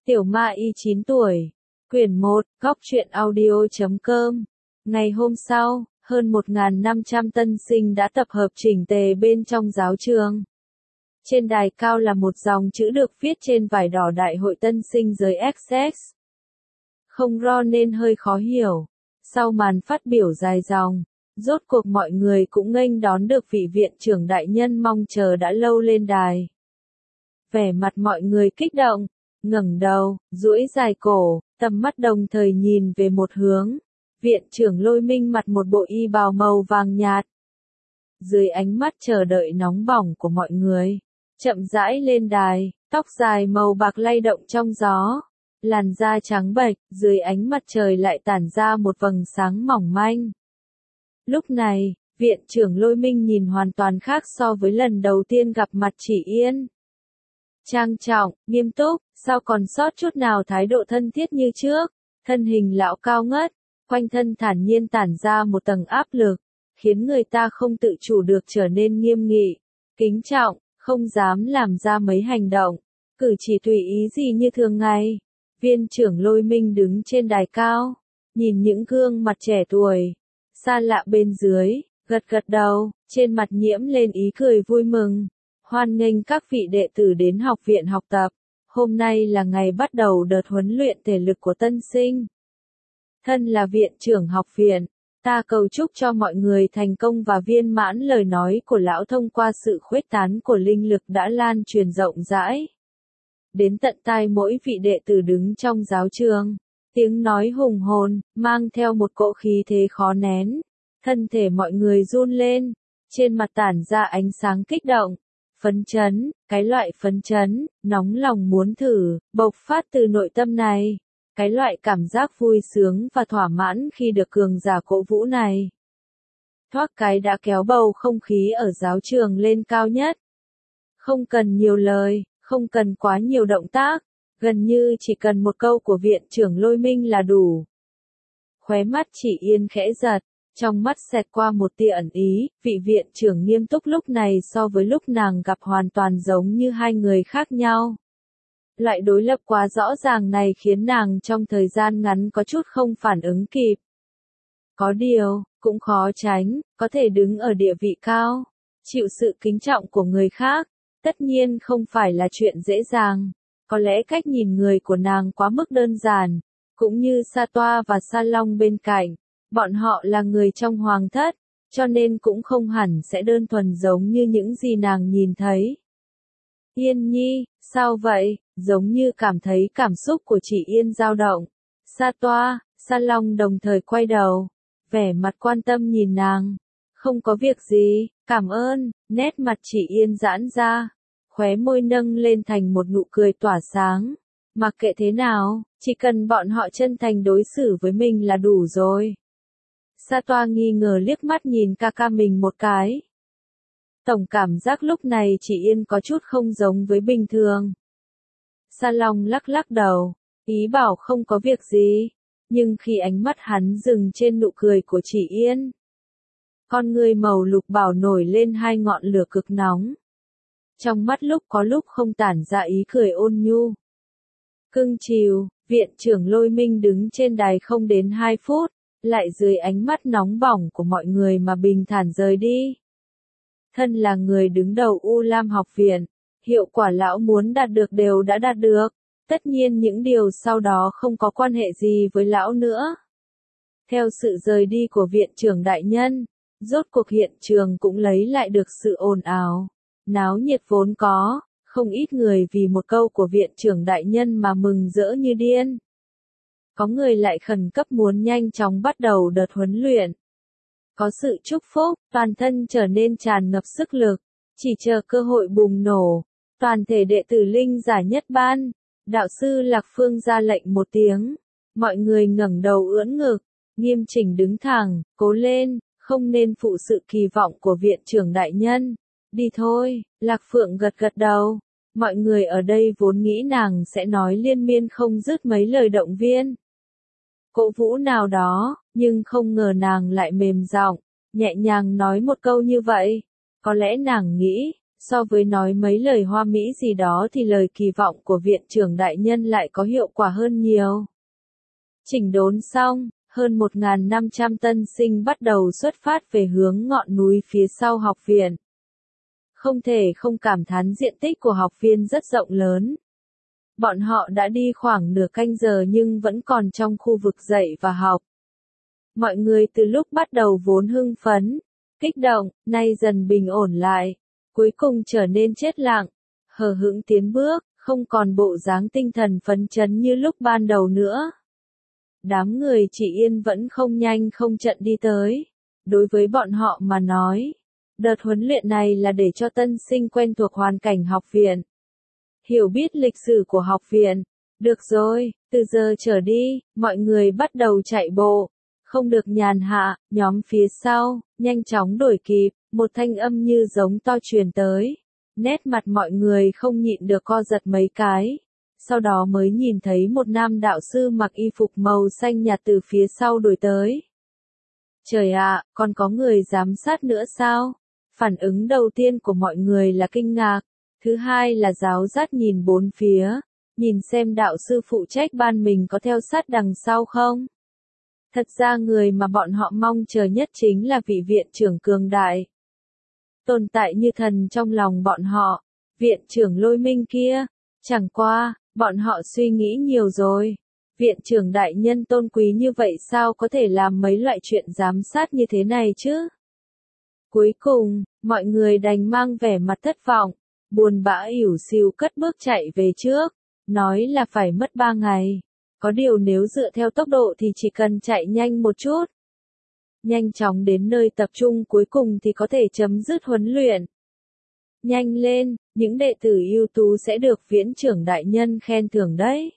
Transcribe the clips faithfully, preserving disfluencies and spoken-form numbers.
Tiểu Ma Y chín tuổi. Quyển một, góc truyện audio chấm com. Ngày hôm sau, hơn một nghìn năm trăm tân sinh đã tập hợp chỉnh tề bên trong giáo trường. Trên đài cao là một dòng chữ được viết trên vải đỏ Đại hội tân sinh giới ích ét. Không rõ nên hơi khó hiểu. Sau màn phát biểu dài dòng, rốt cuộc mọi người cũng nghênh đón được vị viện trưởng đại nhân mong chờ đã lâu lên đài. Vẻ mặt mọi người kích động, ngẩng đầu, duỗi dài cổ, tầm mắt đồng thời nhìn về một hướng. Viện trưởng Lôi Minh mặc một bộ y bào màu vàng nhạt. Dưới ánh mắt chờ đợi nóng bỏng của mọi người, chậm rãi lên đài, tóc dài màu bạc lay động trong gió, làn da trắng bệch, dưới ánh mặt trời lại tản ra một vầng sáng mỏng manh. Lúc này, viện trưởng Lôi Minh nhìn hoàn toàn khác so với lần đầu tiên gặp mặt Chỉ Yên. Trang trọng, nghiêm túc, sao còn sót chút nào thái độ thân thiết như trước, thân hình lão cao ngất, quanh thân thản nhiên tản ra một tầng áp lực, khiến người ta không tự chủ được trở nên nghiêm nghị, kính trọng, không dám làm ra mấy hành động, cử chỉ tùy ý gì như thường ngày. Viên trưởng Lôi Minh đứng trên đài cao, nhìn những gương mặt trẻ tuổi, xa lạ bên dưới, gật gật đầu, trên mặt nhiễm lên ý cười vui mừng. Hoan nghênh các vị đệ tử đến học viện học tập. Hôm nay là ngày bắt đầu đợt huấn luyện thể lực của tân sinh. Thân là viện trưởng học viện, ta cầu chúc cho mọi người thành công và viên mãn. Lời nói của lão thông qua sự khuếch tán của linh lực đã lan truyền rộng rãi đến tận tai mỗi vị đệ tử đứng trong giáo trường. Tiếng nói hùng hồn, mang theo một cỗ khí thế khó nén. Thân thể mọi người run lên, trên mặt tản ra ánh sáng kích động. Phấn chấn, cái loại phấn chấn, nóng lòng muốn thử, bộc phát từ nội tâm này. Cái loại cảm giác vui sướng và thỏa mãn khi được cường giả cổ vũ này. Thoát cái đã kéo bầu không khí ở giáo trường lên cao nhất. Không cần nhiều lời, không cần quá nhiều động tác, gần như chỉ cần một câu của viện trưởng Lôi Minh là đủ. Khóe mắt Chỉ Yên khẽ giật. Trong mắt xẹt qua một tia ẩn ý, vị viện trưởng nghiêm túc lúc này so với lúc nàng gặp hoàn toàn giống như hai người khác nhau. Loại đối lập quá rõ ràng này khiến nàng trong thời gian ngắn có chút không phản ứng kịp. Có điều, cũng khó tránh, có thể đứng ở địa vị cao, chịu sự kính trọng của người khác, tất nhiên không phải là chuyện dễ dàng. Có lẽ cách nhìn người của nàng quá mức đơn giản, cũng như Sa Toa và Sa Long bên cạnh. Bọn họ là người trong hoàng thất, cho nên cũng không hẳn sẽ đơn thuần giống như những gì nàng nhìn thấy. Yên Nhi, sao vậy? Giống như cảm thấy cảm xúc của Chỉ Yên dao động. Sa Toa, Sa Long đồng thời quay đầu, vẻ mặt quan tâm nhìn nàng. Không có việc gì, cảm ơn. Nét mặt Chỉ Yên giãn ra, khóe môi nâng lên thành một nụ cười tỏa sáng. Mặc kệ thế nào, chỉ cần bọn họ chân thành đối xử với mình là đủ rồi. Sa Toa nghi ngờ liếc mắt nhìn ca ca mình một cái. Tổng cảm giác lúc này Chỉ Yên có chút không giống với bình thường. Sa Long lắc lắc đầu, ý bảo không có việc gì, nhưng khi ánh mắt hắn dừng trên nụ cười của Chỉ Yên, con người màu lục bảo nổi lên hai ngọn lửa cực nóng. Trong mắt lúc có lúc không tản ra ý cười ôn nhu. Cưng chiều, viện trưởng Lôi Minh đứng trên đài không đến hai phút. Lại dưới ánh mắt nóng bỏng của mọi người mà bình thản rời đi. Thân là người đứng đầu U Lam học viện, hiệu quả lão muốn đạt được đều đã đạt được, tất nhiên những điều sau đó không có quan hệ gì với lão nữa. Theo sự rời đi của viện trưởng đại nhân, rốt cuộc hiện trường cũng lấy lại được sự ồn ào, náo nhiệt vốn có, không ít người vì một câu của viện trưởng đại nhân mà mừng rỡ như điên. Có người lại khẩn cấp muốn nhanh chóng bắt đầu đợt huấn luyện. Có sự chúc phúc, toàn thân trở nên tràn ngập sức lực, chỉ chờ cơ hội bùng nổ. Toàn thể đệ tử linh giả nhất ban, đạo sư Lạc Phương ra lệnh một tiếng. Mọi người ngẩng đầu ưỡn ngực, nghiêm chỉnh đứng thẳng, cố lên, không nên phụ sự kỳ vọng của viện trưởng đại nhân. Đi thôi, Lạc Phượng gật gật đầu. Mọi người ở đây vốn nghĩ nàng sẽ nói liên miên không dứt mấy lời động viên, cổ vũ nào đó, nhưng không ngờ nàng lại mềm giọng, nhẹ nhàng nói một câu như vậy. Có lẽ nàng nghĩ, So với nói mấy lời hoa mỹ gì đó thì lời kỳ vọng của viện trưởng đại nhân lại có hiệu quả hơn nhiều. Chỉnh đốn xong, hơn một nghìn năm trăm tân sinh bắt đầu xuất phát về hướng ngọn núi phía sau học viện. Không thể không cảm thán diện tích của học viên rất rộng lớn. Bọn họ đã đi khoảng nửa canh giờ nhưng vẫn còn trong khu vực dạy và học. Mọi người từ lúc bắt đầu vốn hưng phấn, kích động, nay dần bình ổn lại, cuối cùng trở nên chết lặng, hờ hững tiến bước, không còn bộ dáng tinh thần phấn chấn như lúc ban đầu nữa. Đám người chị Yên vẫn không nhanh không chậm đi tới. Đối với bọn họ mà nói, đợt huấn luyện này là để cho tân sinh quen thuộc hoàn cảnh học viện, hiểu biết lịch sử của học viện. Được rồi, từ giờ trở đi, mọi người bắt đầu chạy bộ, không được nhàn hạ. Nhóm phía sau nhanh chóng đuổi kịp, một thanh âm như giống to truyền tới. Nét mặt mọi người không nhịn được co giật mấy cái. Sau đó mới nhìn thấy một nam đạo sư mặc y phục màu xanh nhạt từ phía sau đuổi tới. Trời ạ, còn có người giám sát nữa sao? Phản ứng đầu tiên của mọi người là kinh ngạc, thứ hai là giáo giác nhìn bốn phía, nhìn xem đạo sư phụ trách ban mình có theo sát đằng sau không. Thật ra người mà bọn họ mong chờ nhất chính là vị viện trưởng cường đại, tồn tại như thần trong lòng bọn họ, viện trưởng Lôi Minh kia. Chẳng qua, bọn họ suy nghĩ nhiều rồi. Viện trưởng đại nhân tôn quý như vậy sao có thể làm mấy loại chuyện giám sát như thế này chứ? Cuối cùng, mọi người đành mang vẻ mặt thất vọng, buồn bã ỉu xìu cất bước chạy về trước, nói là phải mất ba ngày. Có điều nếu dựa theo tốc độ thì chỉ cần chạy nhanh một chút, nhanh chóng đến nơi tập trung cuối cùng thì có thể chấm dứt huấn luyện. Nhanh lên, những đệ tử ưu tú sẽ được viện trưởng đại nhân khen thưởng đấy.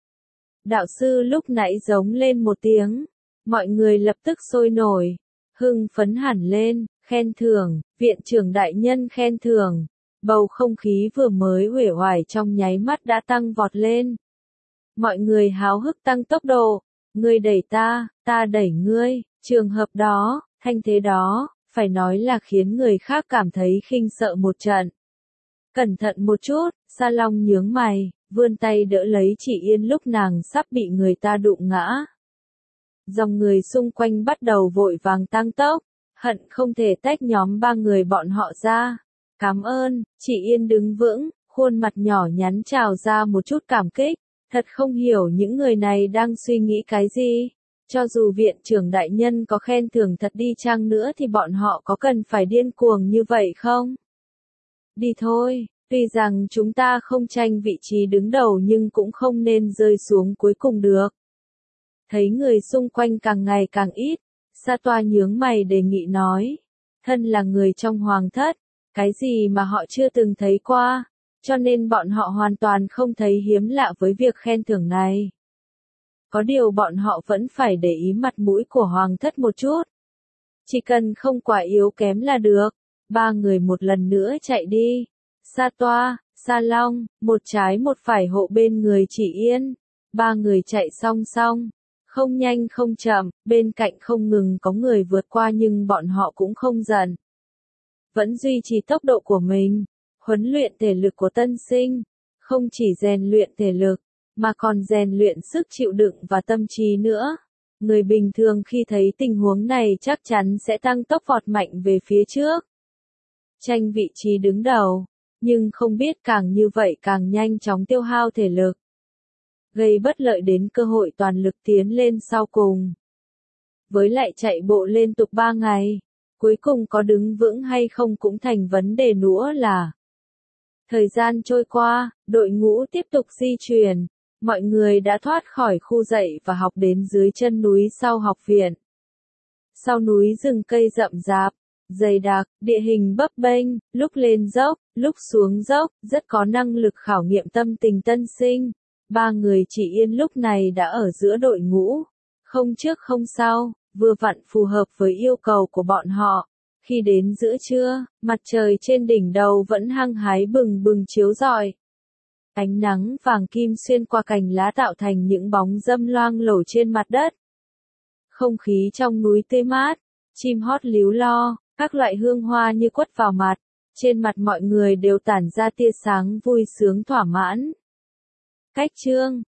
Đạo sư lúc nãy giống lên một tiếng, mọi người lập tức sôi nổi, hưng phấn hẳn lên, khen thưởng, viện trưởng đại nhân khen thưởng. Bầu không khí vừa mới uể oải trong nháy mắt đã tăng vọt lên. Mọi người háo hức tăng tốc độ, ngươi đẩy ta, ta đẩy ngươi, trường hợp đó, thanh thế đó, phải nói là khiến người khác cảm thấy khinh sợ một trận. Cẩn thận một chút, Sa Long nhướng mày, vươn tay đỡ lấy chị Yên lúc nàng sắp bị người ta đụng ngã. Dòng người xung quanh bắt đầu vội vàng tăng tốc, hận không thể tách nhóm ba người bọn họ ra. Cảm ơn, chị Yên đứng vững, khuôn mặt nhỏ nhắn trào ra một chút cảm kích, thật không hiểu những người này đang suy nghĩ cái gì. Cho dù viện trưởng đại nhân có khen thưởng thật đi chăng nữa thì bọn họ có cần phải điên cuồng như vậy không? Đi thôi, tuy rằng chúng ta không tranh vị trí đứng đầu nhưng cũng không nên rơi xuống cuối cùng được. Thấy người xung quanh càng ngày càng ít, Sa Toa nhướng mày đề nghị nói, thân là người trong hoàng thất, cái gì mà họ chưa từng thấy qua, cho nên bọn họ hoàn toàn không thấy hiếm lạ với việc khen thưởng này. Có điều bọn họ vẫn phải để ý mặt mũi của hoàng thất một chút. Chỉ cần không quá yếu kém là được. Ba người một lần nữa chạy đi. Sa Toa, Sa Long, một trái một phải hộ bên người chị Yên. Ba người chạy song song. Không nhanh không chậm, bên cạnh không ngừng có người vượt qua nhưng bọn họ cũng không giận. Vẫn duy trì tốc độ của mình. Huấn luyện thể lực của tân sinh. Không chỉ rèn luyện thể lực, mà còn rèn luyện sức chịu đựng và tâm trí nữa. Người bình thường khi thấy tình huống này chắc chắn sẽ tăng tốc vọt mạnh về phía trước. Tranh vị trí đứng đầu, nhưng không biết càng như vậy càng nhanh chóng tiêu hao thể lực, gây bất lợi đến cơ hội toàn lực tiến lên sau cùng. Với lại chạy bộ liên tục ba ngày, cuối cùng có đứng vững hay không cũng thành vấn đề nữa là. Thời gian trôi qua, đội ngũ tiếp tục di chuyển. Mọi người đã thoát khỏi khu dạy và học đến dưới chân núi sau học viện. Sau núi rừng cây rậm rạp, dày đặc, địa hình bấp bênh, lúc lên dốc, lúc xuống dốc, rất có năng lực khảo nghiệm tâm tình tân sinh. Ba người chị Yên lúc này đã ở giữa đội ngũ, không trước không sau, vừa vặn phù hợp với yêu cầu của bọn họ. Khi đến giữa trưa, mặt trời trên đỉnh đầu vẫn hăng hái bừng bừng chiếu rọi. Ánh nắng vàng kim xuyên qua cành lá tạo thành những bóng râm loang lổ trên mặt đất. Không khí trong núi tươi mát, chim hót líu lo, các loại hương hoa như quất vào mặt, Trên mặt mọi người đều tản ra tia sáng vui sướng thỏa mãn. Cách chương